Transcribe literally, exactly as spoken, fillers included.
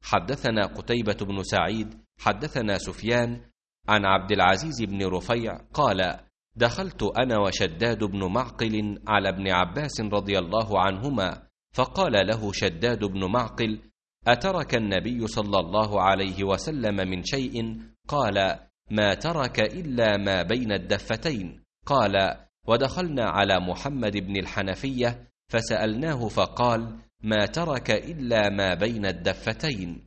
حدثنا قتيبة بن سعيد حدثنا سفيان عن عبد العزيز بن رفيع قال: دخلت أنا وشداد بن معقل على ابن عباس رضي الله عنهما، فقال له شداد بن معقل: أترك النبي صلى الله عليه وسلم من شيء؟ قال: ما ترك إلا ما بين الدفتين. قال: ودخلنا على محمد بن الحنفية فسألناه فقال: ما ترك إلا ما بين الدفتين.